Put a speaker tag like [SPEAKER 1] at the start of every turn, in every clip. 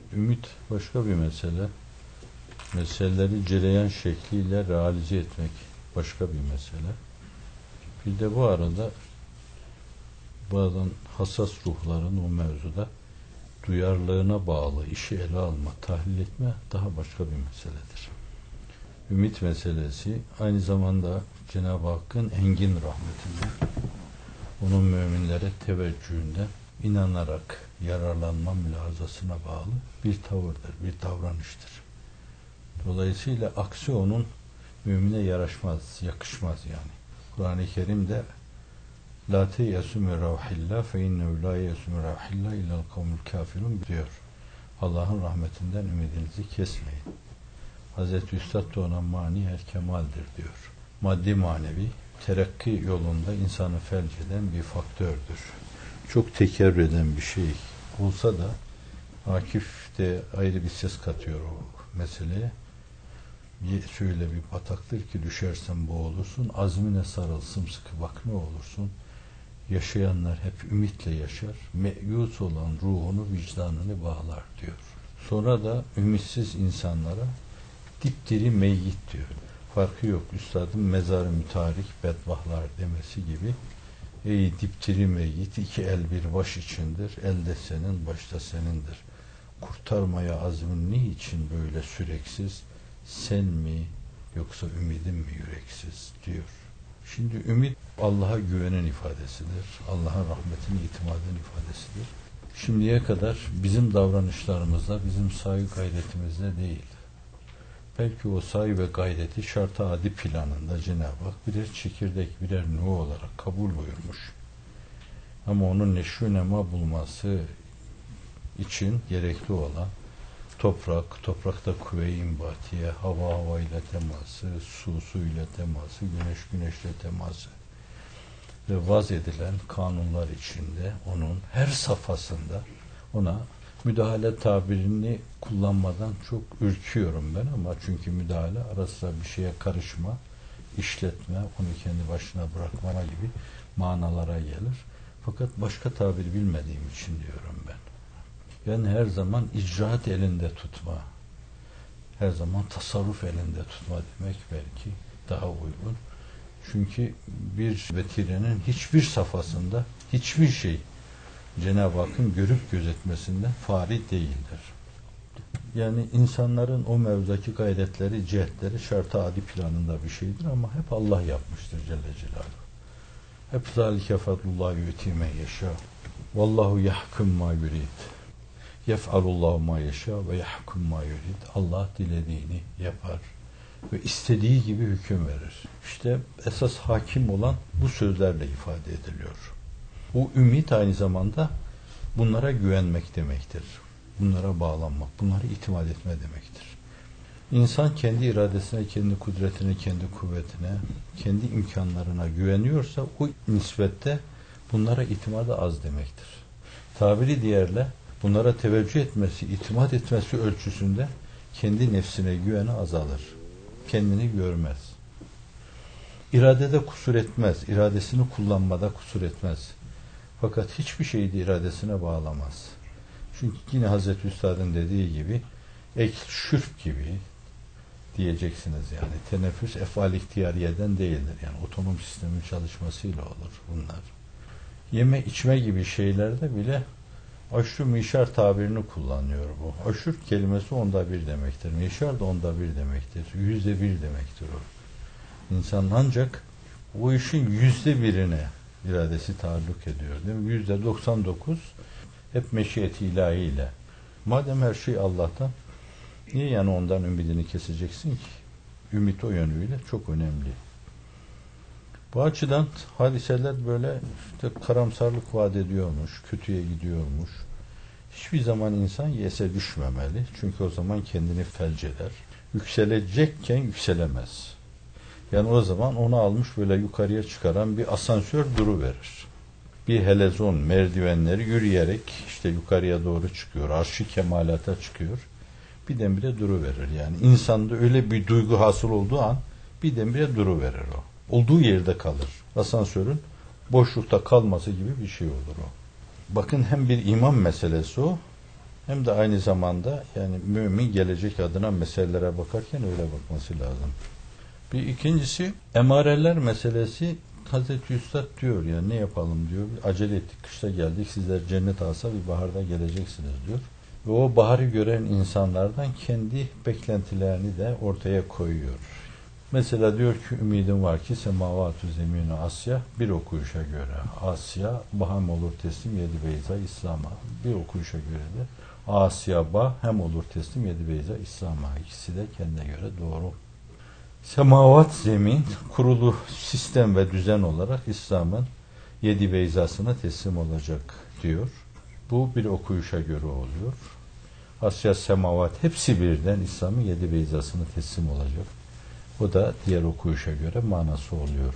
[SPEAKER 1] Ümit başka bir mesele. Meseleleri cereyan şekliyle realize etmek başka bir mesele. Bir de bu arada bazen hassas ruhların o mevzuda duyarlılığına bağlı işi ele alma, tahlil etme daha başka bir meseledir. Ümit meselesi aynı zamanda Cenab-ı Hakk'ın engin rahmetinden, onun müminlere teveccühünden inanarak yararlanma mülazasına bağlı bir tavırdır, bir davranıştır. Dolayısıyla aksi onun mümine yaraşmaz, yakışmaz yani. Kur'an-ı Kerim'de La teyyesü min ravhillah fe innehu la yeyyesü min ravhillah illel kavmul kafirun diyor. Allah'ın rahmetinden ümidinizi kesmeyin. Hazreti Üstad da ona mani el kemaldir diyor. Maddi manevi terakki yolunda insanı felç eden bir faktördür. Çok tekerrür eden bir şey olsa da Akif de ayrı bir ses katıyor o meseleye. Şöyle bir bataktır ki düşersen boğulursun, azmine sarıl sımsıkı bak ne olursun. Yaşayanlar hep ümitle yaşar, meyus olan ruhunu, vicdanını bağlar diyor. Sonra da ümitsiz insanlara dipdiri meyyit diyor. Farkı yok. Üstadın mezarı mütarik bedbahlar demesi gibi. Ey dipdiri meyyit, iki el bir baş içindir, elde senin, başta senindir. Kurtarmaya azmin niçin böyle süreksiz, sen mi yoksa ümidin mi yüreksiz diyor. Şimdi ümit Allah'a güvenin ifadesidir. Allah'ın rahmetine itimadın ifadesidir. Şimdiye kadar bizim davranışlarımızda, bizim sahi gayretimizde değil. Belki o sahi ve gayreti şart-ı adi planında Cenab-ı Hak birer çekirdek, birer nur olarak kabul buyurmuş. Ama onun neşru nema bulması için gerekli olan toprak, toprakta kuvve-i imbatiye, hava havayla teması, su suyla teması, güneş güneşle teması ve vaz edilen kanunlar içinde onun her safhasında ona müdahale tabirini kullanmadan çok ürküyorum ben ama çünkü müdahale ara sıra bir şeye karışma, işletme, onu kendi başına bırakmana gibi manalara gelir. Fakat başka tabir bilmediğim için diyorum ben. Yani her zaman icraat elinde tutma, her zaman tasarruf elinde tutma demek belki daha uygun. Çünkü bir vetirenin hiçbir safhasında hiçbir şey Cenab-ı Hakk'ın görüp gözetmesinden fari değildir. Yani insanların o mevzudaki gayretleri, cihetleri şart-ı adi planında bir şeydir ama hep Allah yapmıştır Celle Celaluhu. Hep zâlike fadlullah yu'tî men yeşâ. Vallahu yahkum mâ yurid. Yef'alullahu mâ yeşâ ve yahkum mâ yurid. Allah dilediğini yapar ve istediği gibi hüküm verir. İşte esas hakim olan bu sözlerle ifade ediliyor. Bu ümit aynı zamanda bunlara güvenmek demektir. Bunlara bağlanmak, bunlara itimat etme demektir. İnsan kendi iradesine, kendi kudretine, kendi kuvvetine, kendi imkanlarına güveniyorsa o nispette bunlara itimadı az demektir. Tabiri diğerle bunlara teveccüh etmesi, itimat etmesi ölçüsünde kendi nefsine güveni azalır. Kendini görmez. İradede kusur etmez. İradesini kullanmada kusur etmez. Fakat hiçbir şeyi de iradesine bağlamaz. Çünkü yine Hazreti Üstad'ın dediği gibi ek şürf gibi diyeceksiniz yani. Teneffüs efal ihtiyariyeden değildir. Yani otonom sistemin çalışmasıyla olur bunlar. Yeme içme gibi şeylerde bile aşru mişar tabirini kullanıyor bu. Aşur kelimesi onda bir demektir. Mişar da onda bir demektir. %1 demektir o. İnsan ancak bu işin %1'ine iradesi taalluk ediyor. Değil mi? %99 hep meşiyeti ilahiyle. Madem her şey Allah'tan, niye yani ondan ümidini keseceksin ki? Ümit o yönüyle çok önemli. Bu açıdan hadiseler böyle işte karamsarlık vaat ediyormuş, kötüye gidiyormuş. Hiçbir zaman insan yese düşmemeli. Çünkü o zaman kendini felç eder. Yükselecekken yükselemez. Yani o zaman onu almış böyle yukarıya çıkaran bir asansör duruverir. Bir helezon merdivenleri yürüyerek işte yukarıya doğru çıkıyor. Arş-ı kemalata çıkıyor. Birdenbire duruverir. Yani insanda öyle bir duygu hasıl olduğu an birdenbire duruverir o. Olduğu yerde kalır. Asansörün boşlukta kalması gibi bir şey olur o. Bakın hem bir iman meselesi o, hem de aynı zamanda yani mümin gelecek adına meselelere bakarken öyle bakması lazım. Bir ikincisi emareler meselesi. Hazreti Üstad diyor ya ne yapalım diyor. Acele ettik, kışta geldik. Sizler cennet alsa bir baharda geleceksiniz diyor. Ve o baharı gören insanlardan kendi beklentilerini de ortaya koyuyor. Mesela diyor ki ümidim var ki semavatü zeminu Asya bir okuyuşa göre Asya baham olur teslim yedi beyza İslam'a. Bir okuyuşa göre de Asya bah hem olur teslim yedi beyza İslam'a. İkisi de kendine göre doğru. Semavat zemin kurulu sistem ve düzen olarak İslam'ın yedi beyzasına teslim olacak diyor. Bu bir okuyuşa göre oluyor. Asya semavat hepsi birden İslam'ın yedi beyzasına teslim olacak. O da diğer okuyuşa göre manası oluyor.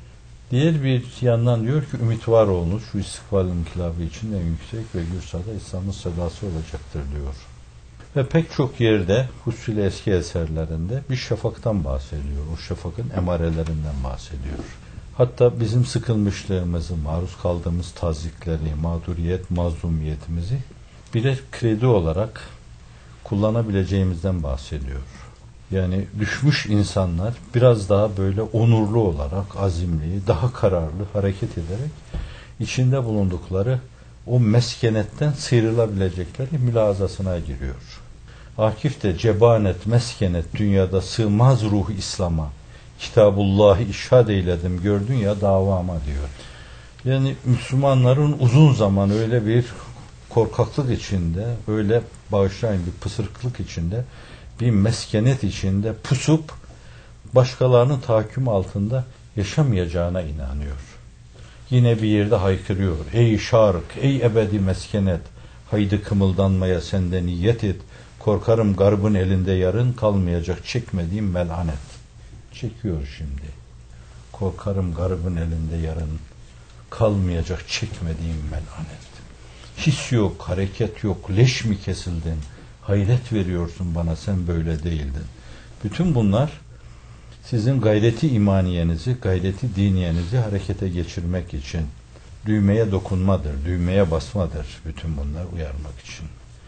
[SPEAKER 1] Diğer bir yandan diyor ki ümit var olunuz şu istikbal inkılabı için en yüksek ve gürsada İslam'ın sadası olacaktır diyor. Ve pek çok yerde hususuyla eski eserlerinde bir şafaktan bahsediyor. O şafakın emarelerinden bahsediyor. Hatta bizim sıkılmışlığımızı, maruz kaldığımız tazikleri, mağduriyet, mazlumiyetimizi birer kredi olarak kullanabileceğimizden bahsediyor. Yani düşmüş insanlar biraz daha böyle onurlu olarak, azimli, daha kararlı hareket ederek içinde bulundukları o meskenetten sıyrılabilecekleri mülazasına giriyor. Akif de cebanet, meskenet dünyada sığmaz ruh İslam'a. Kitabullah'ı işhad eyledim gördün ya davama diyor. Yani Müslümanların uzun zaman öyle bir korkaklık içinde, öyle bağışlayın bir pısırıklık içinde, bir meskenet içinde pusup başkalarının tahakküm altında yaşamayacağına inanıyor. Yine bir yerde haykırıyor. Ey şark, ey ebedi meskenet, haydi kımıldanmaya sende niyet et. Korkarım garbın elinde yarın kalmayacak çekmediğim melanet. Çekiyor şimdi. Korkarım garbın elinde yarın kalmayacak çekmediğim melanet. His yok, hareket yok, leş mi kesildin? Hayret veriyorsun bana, sen böyle değildin. Bütün bunlar sizin gayreti imaniyenizi, gayreti diniyenizi harekete geçirmek için düğmeye dokunmadır, düğmeye basmadır. Bütün bunlar uyarmak için.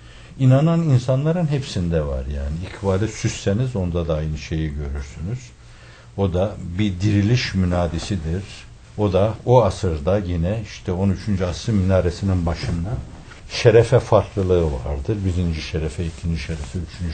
[SPEAKER 1] İnanan insanların hepsinde var yani. İkbale süsseniz onda da aynı şeyi görürsünüz. O da bir diriliş münadisidir. O da o asırda yine işte 13. asrın minaresinin başında şerefe farklılığı vardır. Birinci şerefe, ikinci şerefe, üçüncü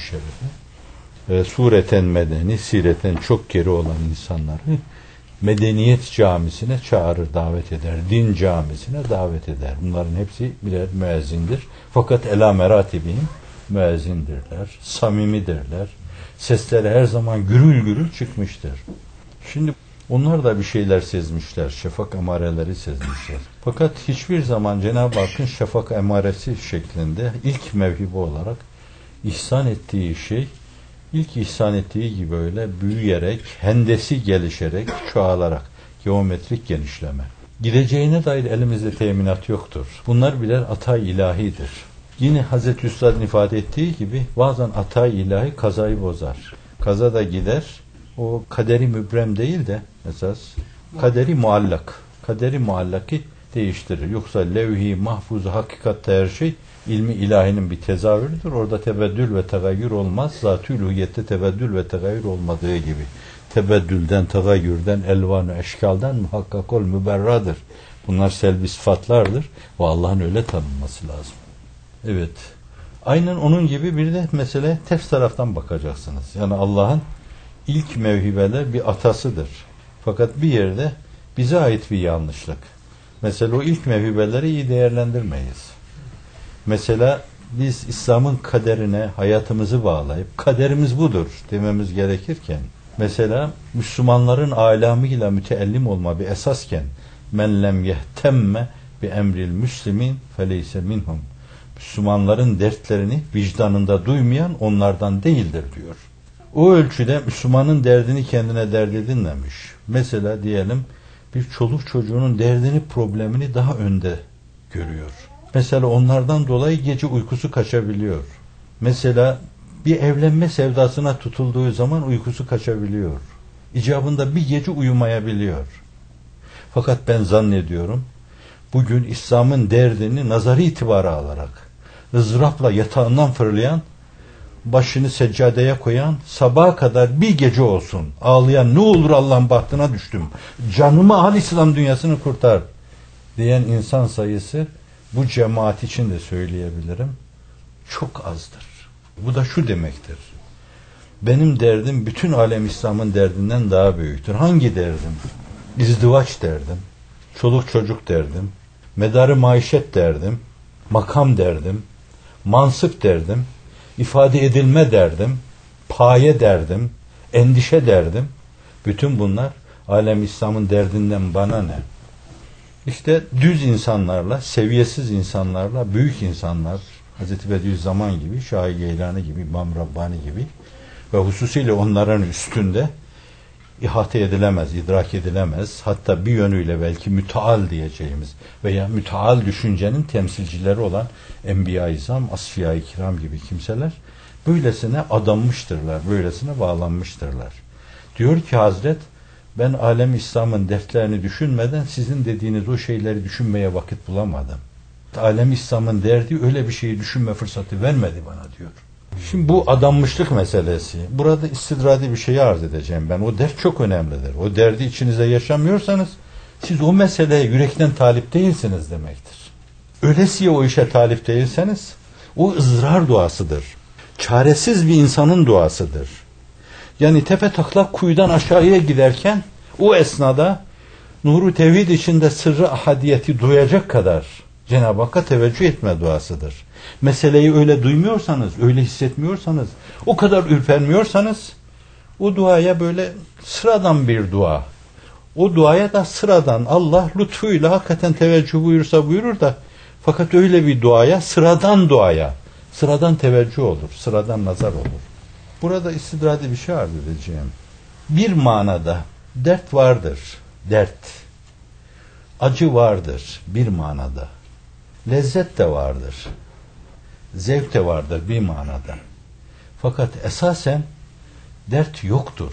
[SPEAKER 1] şerefe. Sureten medeni, sireten çok geri olan insanları medeniyet camisine çağırır, davet eder. Din camisine davet eder. Bunların hepsi birer müezzindir. Fakat ela meratibihim müezzindirler, samimidirler. Sesleri her zaman gürül gürül çıkmıştır. Şimdi onlar da bir şeyler sezmişler. Şafak emareleri sezmişler. Fakat hiçbir zaman Cenab-ı Hakk'ın şafak emaresi şeklinde ilk mevhibe olarak ihsan ettiği şey, ilk ihsan ettiği gibi öyle büyüyerek, hendesi gelişerek, çoğalarak, geometrik genişleme. Gideceğine dair elimizde teminat yoktur. Bunlar birer atay ilahidir. Yine Hazreti Üstad'ın ifade ettiği gibi bazen atay ilahi kazayı bozar. Kaza da gider, o kaderi mübrem değil de esas kaderi muallak. Kaderi muallaki değiştirir. Yoksa levh-i mahfuz hakikatte her şey ilmi ilahinin bir tezahürüdür. Orada tebeddül ve tegayyür olmaz. Zat-ı uluhiyette tebeddül ve tegayyür olmadığı gibi. Tebeddülden, tegayyürden, elvan-ı eşkalden muhakkak ol müberradır. Bunlar selbi sıfatlardır. Ve Allah'ın öyle tanınması lazım. Evet. Aynen onun gibi bir de mesele ters taraftan bakacaksınız. Yani Allah'ın ilk mevhibeler bir atasıdır. Fakat bir yerde bize ait bir yanlışlık. Mesela o ilk mevhibeleri iyi değerlendirmeyiz. Mesela biz İslam'ın kaderine hayatımızı bağlayıp kaderimiz budur dememiz gerekirken mesela Müslümanların alamıyla müteellim olma bir esasken men lem yehtemme bi emril müslimin feleyse minhum. Müslümanların dertlerini vicdanında duymayan onlardan değildir diyor. O ölçüde Müslümanın derdini kendine dert edinmemiş. Mesela diyelim bir çoluk çocuğunun derdini, problemini daha önde görüyor. Mesela onlardan dolayı gece uykusu kaçabiliyor. Mesela bir evlenme sevdasına tutulduğu zaman uykusu kaçabiliyor. İcabında bir gece uyumayabiliyor. Fakat ben zannediyorum bugün İslam'ın derdini nazari itibara alarak, ızdırapla yatağından fırlayan, başını seccadeye koyan, sabaha kadar bir gece olsun ağlayan, ne olur Allah'ın bahtına düştüm, canımı al, İslam dünyasını kurtar diyen insan sayısı bu cemaat için de söyleyebilirim, çok azdır. Bu da şu demektir: benim derdim bütün alem İslam'ın derdinden daha büyüktür. Hangi derdim? İzdivaç derdim, çoluk çocuk derdim, medarı maişet derdim, makam derdim, mansıp derdim, ifade edilme derdim, paye derdim, endişe derdim. Bütün bunlar alem İslam'ın derdinden bana ne? İşte düz insanlarla, seviyesiz insanlarla, büyük insanlar, Hazreti Bediüzzaman gibi, Şah-ı Geylani gibi, İmam Rabbani gibi ve hususiyle onların üstünde ihate edilemez, idrak edilemez. Hatta bir yönüyle belki müteal diyeceğimiz veya müteal düşüncenin temsilcileri olan Enbiya-i İzam, Asfiya-i Kiram gibi kimseler böylesine adanmıştırlar, böylesine bağlanmıştırlar. Diyor ki Hazret, ben alem İslam'ın dertlerini düşünmeden sizin dediğiniz o şeyleri düşünmeye vakit bulamadım. Alem İslam'ın derdi öyle bir şeyi düşünme fırsatı vermedi bana diyor. Şimdi bu adanmışlık meselesi. Burada istidradi bir şeyi arz edeceğim ben. O dert çok önemlidir. O derdi içinizde yaşamıyorsanız siz o meseleye yürekten talip değilsiniz demektir. Öylesiye o işe talip değilseniz o ızrar duasıdır. Çaresiz bir insanın duasıdır. Yani tepe taklak kuyudan aşağıya giderken o esnada nuru tevhid içinde sırrı ahadiyeti duyacak kadar Cenab-ı Hakk'a teveccüh etme duasıdır. Meseleyi öyle duymuyorsanız, öyle hissetmiyorsanız, o kadar ürpermiyorsanız o duaya böyle sıradan bir dua. O duaya da sıradan Allah lütfuyla hakikaten teveccüh buyursa buyurur da fakat öyle bir duaya, sıradan teveccüh olur, sıradan nazar olur. Burada istidradi bir şey arz edeceğim. Bir manada dert vardır, dert. Acı vardır bir manada. Lezzet de vardır. Zevk de vardır bir manada. Fakat esasen dert yoktur.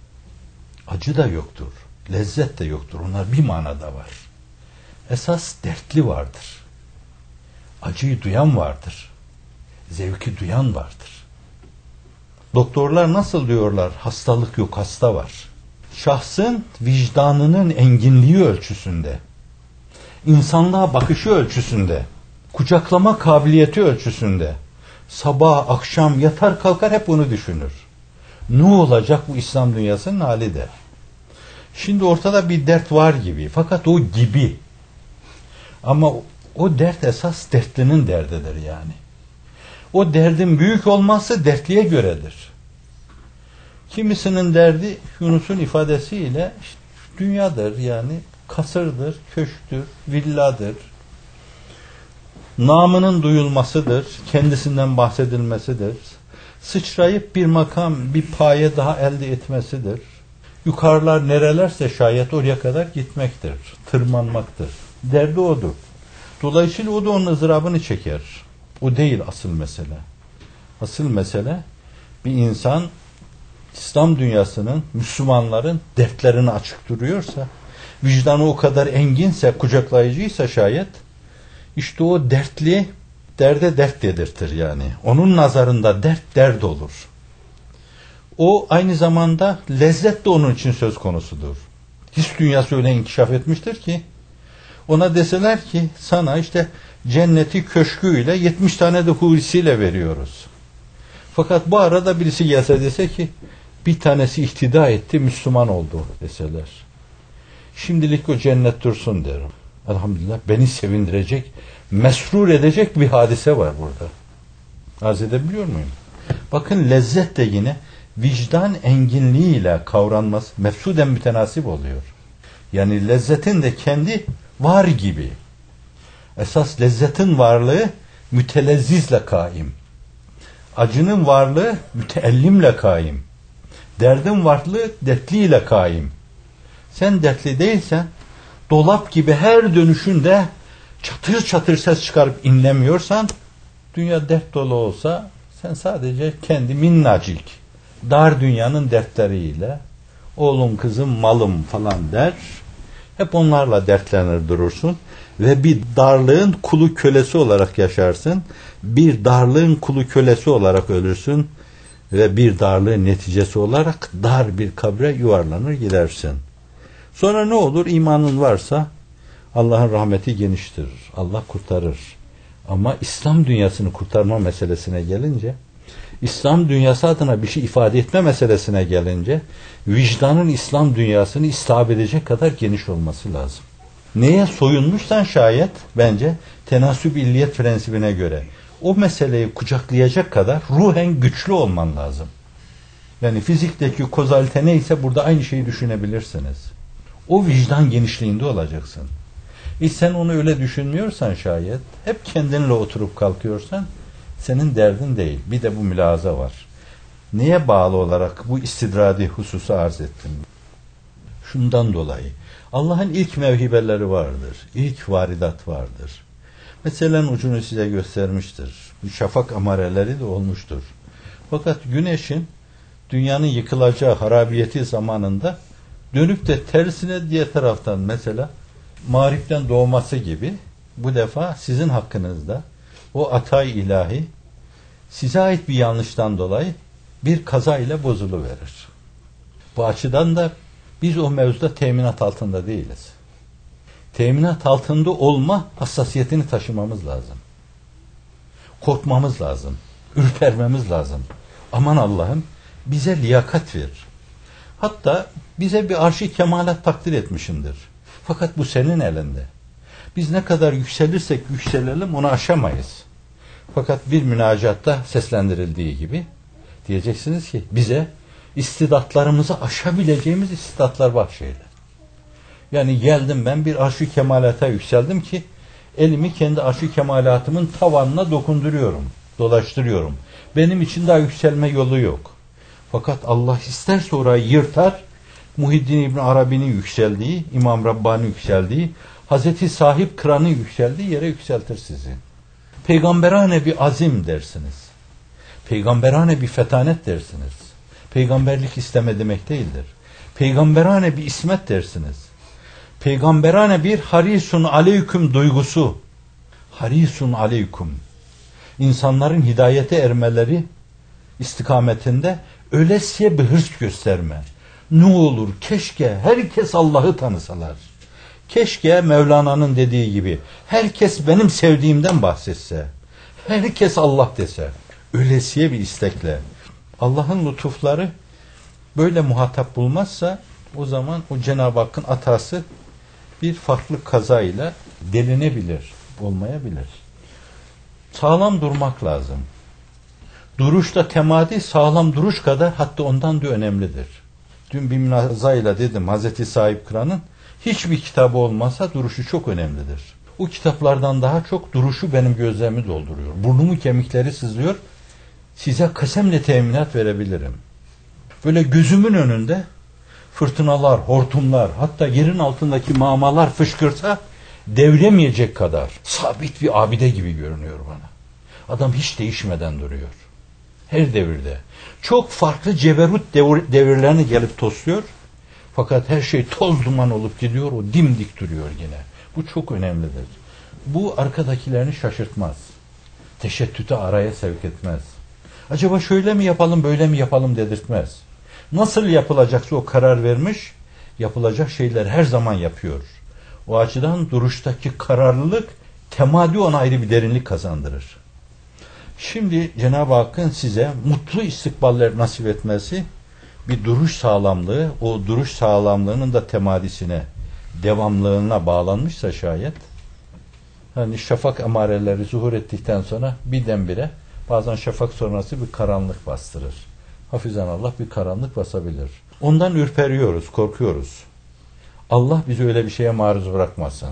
[SPEAKER 1] Acı da yoktur. Lezzet de yoktur. Onlar bir manada var. Esas dertli vardır. Acıyı duyan vardır. Zevki duyan vardır. Doktorlar nasıl diyorlar? Hastalık yok, hasta var. Şahsın vicdanının enginliği ölçüsünde, insanlığa bakışı ölçüsünde, kucaklama kabiliyeti ölçüsünde, sabah, akşam, yatar kalkar hep bunu düşünür. Ne olacak bu İslam dünyasının hali der. Şimdi ortada bir dert var gibi, fakat o gibi. Ama o dert esas dertlinin derdidir yani. O derdin büyük olması dertliye göredir. Kimisinin derdi Yunus'un ifadesiyle işte, dünyadır yani, kasırdır, köşktür, villadır. Namının duyulmasıdır, kendisinden bahsedilmesidir. Sıçrayıp bir makam, bir paye daha elde etmesidir. Yukarılar nerelerse şayet oraya kadar gitmektir, tırmanmaktır. Derdi odur. Dolayısıyla o da onun ızdırabını çeker. O değil asıl mesele. Asıl mesele bir insan İslam dünyasının, Müslümanların dertlerini açık duruyorsa, vicdanı o kadar enginse, kucaklayıcıysa şayet, işte o dertli, derde dert dedirtir yani. Onun nazarında dert olur. O aynı zamanda lezzet de onun için söz konusudur. His dünyası öyle inkişaf etmiştir ki, ona deseler ki sana işte cenneti köşküyle 70 tane de hurisiyle veriyoruz. Fakat bu arada birisi gelse dese ki bir tanesi ihtida etti, Müslüman oldu deseler. Şimdilik o cennet dursun derim. Elhamdülillah beni sevindirecek, mesrur edecek bir hadise var burada. Arz edebiliyor muyum? Bakın lezzet de yine vicdan enginliğiyle kavranması mefsuden mütenasip oluyor. Yani lezzetin de kendi var gibi. Esas lezzetin varlığı mütelezzizle kaim. Acının varlığı müteellimle kaim. Derdin varlığı dertliyle kaim. Sen dertli değilsen, dolap gibi her dönüşünde çatır çatır ses çıkarıp inlemiyorsan, dünya dert dolu olsa sen sadece kendi minnacık dar dünyanın dertleriyle oğlum kızım malım falan der, Hep onlarla dertlenir durursun ve bir darlığın kulu kölesi olarak yaşarsın. Bir darlığın kulu kölesi olarak ölürsün ve bir darlığın neticesi olarak dar bir kabre yuvarlanır gidersin. Sonra ne olur? İmanın varsa Allah'ın rahmeti geniştir. Allah kurtarır. Ama İslam dünyasını kurtarma meselesine gelince, İslam dünyası adına bir şey ifade etme meselesine gelince, vicdanın İslam dünyasını istihab edecek kadar geniş olması lazım. Neye soyunmuşsan şayet, bence tenasüb illiyet prensibine göre o meseleyi kucaklayacak kadar ruhen güçlü olman lazım. Yani fizikteki kozalite neyse burada aynı şeyi düşünebilirsiniz. O vicdan genişliğinde olacaksın. Sen onu öyle düşünmüyorsan şayet, hep kendinle oturup kalkıyorsan, senin derdin değil. Bir de bu mülahaza var. Neye bağlı olarak bu istidradi hususu arz ettim? Şundan dolayı. Allah'ın ilk mevhibeleri vardır. İlk varidat vardır. Meselenin ucunu size göstermiştir. Bu şafak amareleri de olmuştur. Fakat güneşin dünyanın yıkılacağı harabiyeti zamanında dönüp de tersine diğer taraftan mesela mağripten doğması gibi bu defa sizin hakkınızda o ata-i ilahi size ait bir yanlıştan dolayı bir kaza ile bozuluverir. Bu açıdan da biz o mevzuda teminat altında değiliz. Teminat altında olma hassasiyetini taşımamız lazım. Korkmamız lazım. Ürpermemiz lazım. Aman Allah'ım bize liyakat verir. Hatta bize bir arş-ı kemalat takdir etmişindir. Fakat bu senin elinde. Biz ne kadar yükselirsek yükselelim onu aşamayız. Fakat bir münacatta seslendirildiği gibi diyeceksiniz ki bize istidatlarımızı aşabileceğimiz istidatlar bahşeyle. Yani geldim ben bir arş-ı kemalata yükseldim ki elimi kendi arş-ı kemalatımın tavanına dokunduruyorum, dolaştırıyorum. Benim için daha yükselme yolu yok. Fakat Allah isterse orayı yırtar, Muhiddin İbn Arabi'nin yükseldiği, İmam Rabbani yükseldiği, Hazreti Sahip Kıran'ın yükseldiği yere yükseltir sizi. Peygamberane bir azim dersiniz. Peygamberane bir fetanet dersiniz. Peygamberlik isteme demek değildir. Peygamberane bir ismet dersiniz. Peygamberane bir harisun aleyküm duygusu. Harisun aleyküm. İnsanların hidayete ermeleri istikametinde öylesiye bir hırs gösterme. Ne olur keşke herkes Allah'ı tanısalar. Keşke Mevlana'nın dediği gibi herkes benim sevdiğimden bahsetse. Herkes Allah dese. Öylesiye bir istekle. Allah'ın lütufları böyle muhatap bulmazsa o zaman o Cenab-ı Hakk'ın atası bir farklı kazayla delinebilir, olmayabilir. Sağlam durmak lazım. Duruşta temadi sağlam duruş kadar hatta ondan da önemlidir. Dün bir münazayla dedim Hazreti Sahip Kıran'ın hiçbir kitabı olmasa duruşu çok önemlidir. O kitaplardan daha çok duruşu benim gözlerimi dolduruyor. Burnumun kemikleri sızlıyor. Size kasemle teminat verebilirim. Böyle gözümün önünde fırtınalar, hortumlar, hatta yerin altındaki mağmalar fışkırsa devremeyecek kadar sabit bir abide gibi görünüyor bana. Adam hiç değişmeden duruyor. Her devirde. Çok farklı ceberut devirlerini gelip tosluyor. Fakat her şey toz duman olup gidiyor. O dimdik duruyor yine. Bu çok önemlidir. Bu arkadakilerini şaşırtmaz. Teşettüte araya sevk etmez. Acaba şöyle mi yapalım, böyle mi yapalım dedirtmez. Nasıl yapılacaksa o karar vermiş, yapılacak şeyler her zaman yapıyor. O açıdan duruştaki kararlılık temadi ona ayrı bir derinlik kazandırır. Şimdi Cenab-ı Hakk'ın size mutlu istikballer nasip etmesi bir duruş sağlamlığı, o duruş sağlamlığının da temadisine, devamlılığına bağlanmışsa şayet, hani şafak emareleri zuhur ettikten sonra birdenbire bazen şafak sonrası bir karanlık bastırır. Hafizan Allah bir karanlık basabilir. Ondan ürperiyoruz, korkuyoruz. Allah bizi öyle bir şeye maruz bırakmasın.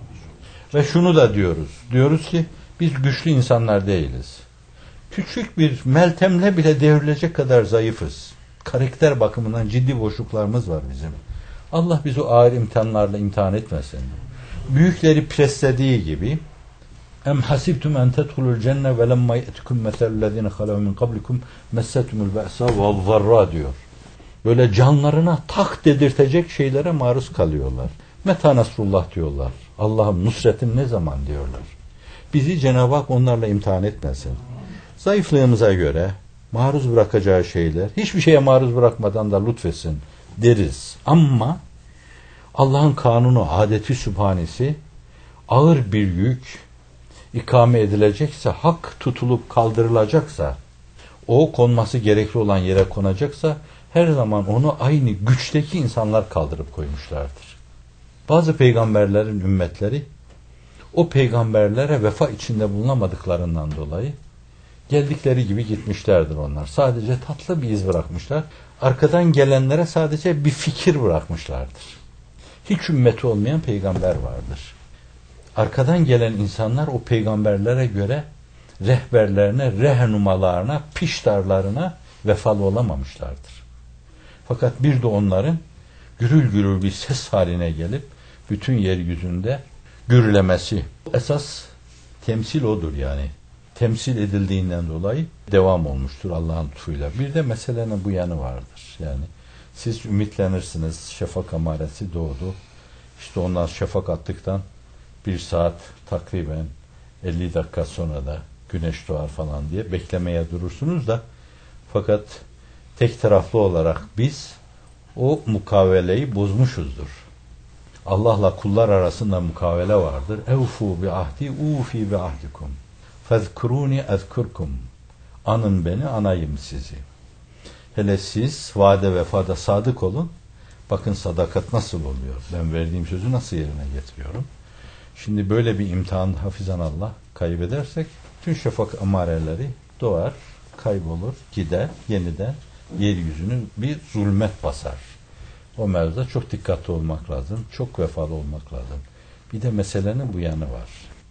[SPEAKER 1] Ve şunu da diyoruz. Diyoruz ki biz güçlü insanlar değiliz. Küçük bir meltemle bile devrilecek kadar zayıfız. Karakter bakımından ciddi boşluklarımız var bizim. Allah bizi o ağır imtihanlarla imtihan etmesin. Büyükleri preslediği gibi Em hasibtum en tedhulul cenne ve lemma ye'tikum meselellezine halav min qablikum messetumul ba'sa ve'z-zarra diyor. Böyle canlarına tak dedirtecek şeylere maruz kalıyorlar. Meta Nasrullah diyorlar. Allah'ım nusretin ne zaman diyorlar. Bizi Cenab-ı Hak onlarla imtihan etmesin. Zayıflığımıza göre maruz bırakacağı şeyler, hiçbir şeye maruz bırakmadan da lütfetsin deriz. Ama Allah'ın kanunu, adeti sübhanesi ağır bir yük ikame edilecekse, hak tutulup kaldırılacaksa, o konması gerekli olan yere konacaksa, her zaman onu aynı güçteki insanlar kaldırıp koymuşlardır. Bazı peygamberlerin ümmetleri, o peygamberlere vefa içinde bulunamadıklarından dolayı, geldikleri gibi gitmişlerdir onlar. Sadece tatlı bir iz bırakmışlar. Arkadan gelenlere sadece bir fikir bırakmışlardır. Hiç ümmeti olmayan peygamber vardır. Arkadan gelen insanlar o peygamberlere göre rehberlerine, rehnumalarına, piştarlarına vefalı olamamışlardır. Fakat bir de onların gürül gürül bir ses haline gelip bütün yeryüzünde gürlemesi. Esas temsil odur yani. Temsil edildiğinden dolayı devam olmuştur Allah'ın lütfuyla. Bir de meselenin bu yanı vardır. Yani siz ümitlenirsiniz. Şafak amaresi doğdu. İşte ondan şafak attıktan bir saat takriben 50 dakika sonra da güneş doğar falan diye beklemeye durursunuz da, fakat tek taraflı olarak biz o mukaveleyi bozmuşuzdur. Allah'la kullar arasında mukavele vardır. Evfu bi ahdi ufi bi ahdikum. Fezkuruni ezkurkum. Anın beni, anayım sizi. Hele siz vaade vefada sadık olun. Bakın sadakat nasıl oluyor. Ben verdiğim sözü nasıl yerine getiriyorum. Şimdi böyle bir imtihan hafizanallah kaybedersek tüm şafak amareleri doğar, kaybolur, gider, yeniden yeryüzünü bir zulmet basar. O mevzuda çok dikkatli olmak lazım, çok vefalı olmak lazım. Bir de meselenin bu yanı var.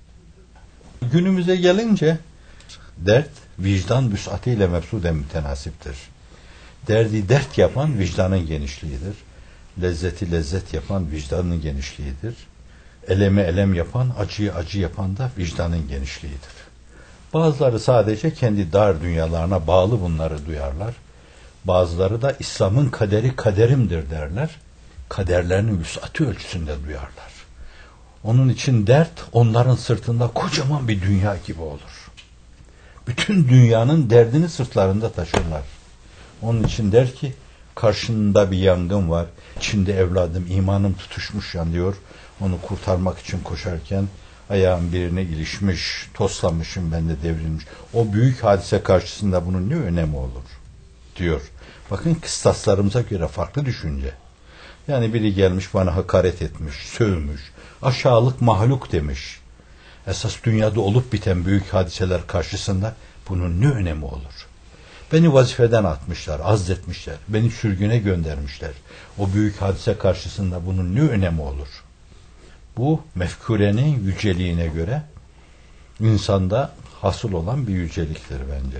[SPEAKER 1] Günümüze gelince dert vicdan vüs'atiyle mefsuden mütenasiptir. Derdi dert yapan vicdanın genişliğidir. Lezzeti lezzet yapan vicdanın genişliğidir. Elemi elem yapan, acıyı acı yapan da vicdanın genişliğidir. Bazıları sadece kendi dar dünyalarına bağlı bunları duyarlar. Bazıları da İslam'ın kaderi kaderimdir derler. Kaderlerinin vüs'atı ölçüsünde duyarlar. Onun için dert onların sırtında kocaman bir dünya gibi olur. Bütün dünyanın derdini sırtlarında taşırlar. Onun için der ki, karşında bir yangın var. İçinde evladım, imanım tutuşmuş yanıyor. Onu kurtarmak için koşarken ayağım birine ilişmiş, toslamışım, ben de devrilmiş. O büyük hadise karşısında bunun ne önemi olur diyor. Bakın kıstaslarımıza göre farklı düşünce. Yani biri gelmiş bana hakaret etmiş, sövmüş, aşağılık mahluk demiş. Esas dünyada olup biten büyük hadiseler karşısında bunun ne önemi olur? Beni vazifeden atmışlar, azletmişler, beni sürgüne göndermişler. O büyük hadise karşısında bunun ne önemi olur? Bu mefkurenin yüceliğine göre insanda hasıl olan bir yüceliktir bence.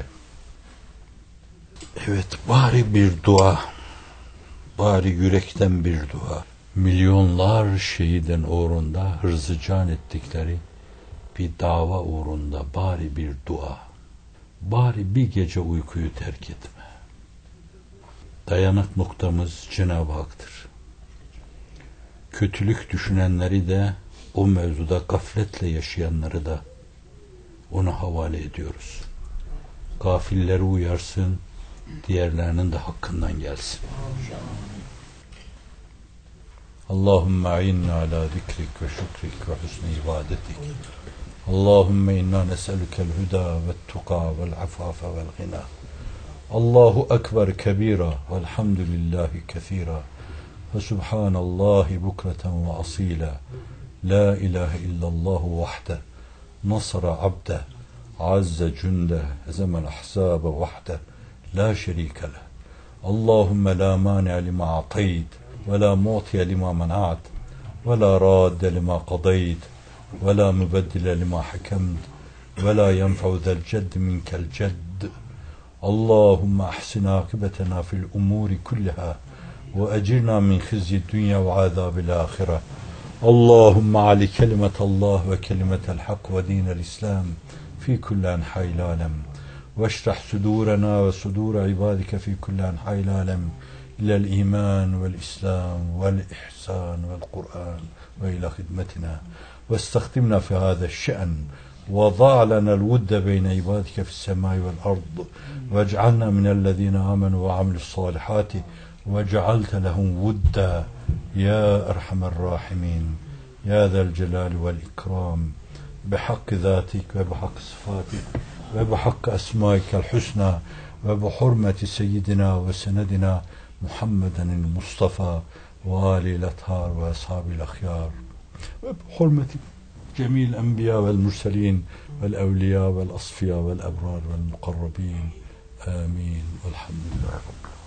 [SPEAKER 1] Evet, bari bir dua, bari yürekten bir dua. Milyonlar şehidin uğrunda hırzı can ettikleri bir dava uğrunda bari bir dua. Bari bir gece uykuyu terk etme. Dayanak noktamız Cenab-ı Hak'tır. Kötülük düşünenleri de, o mevzuda gafletle yaşayanları da ona havale ediyoruz. Gafilleri uyarsın, diğerlerinin de hakkından gelsin. Allahümme a'inna ala zikrik ve şükrik ve husni ibadetik. Allahümme inna nes'elukel huda ve tuqa vel afafe vel ghina. Allahu ekber kebira velhamdülillahi kethira ve subhanallahi bukreten ve asila. La ilahe illallahu vahde nasara abde azze cünde ezemel ahzabe vahde la şerike leh. Allahümme la mâni'a lima a'tayt ve la mu'tiye lima mena'at ve la radde lima qadayt ve la mübeddile lima hakemt ve la yenfe'u zel cedd minkel cedd. Allahümme ahsin akibetena fil umuri kulliha ve ecirna min khizyi dünya ve azabil ahire. Allahümme ali kelimetallah ve kelimetel hak ve dinel islam fi kulli enha'il alem ve şrah sudurena ve sudur ibadike fi kulli enha'il alem إلى الإيمان والإسلام والإحسان والقرآن وإلى خدمتنا، واستخدمنا في هذا الشأن، وضع لنا الود بين عبادك في السماء والأرض، واجعلنا من الذين آمنوا وعملوا الصالحات وجعلت لهم ودا يا أرحم الراحمين يا ذا الجلال والإكرام، بحق ذاتك وبحق صفاتك وبحق أسمائك الحسنى وبحرمة سيدنا وسندنا محمدا المصطفى وآل الأطهار وأصحاب الأخيار، وبحرمة جميع الأنبياء والمرسلين والأولياء والأصفياء والأبرار والمقربين، آمين والحمد لله.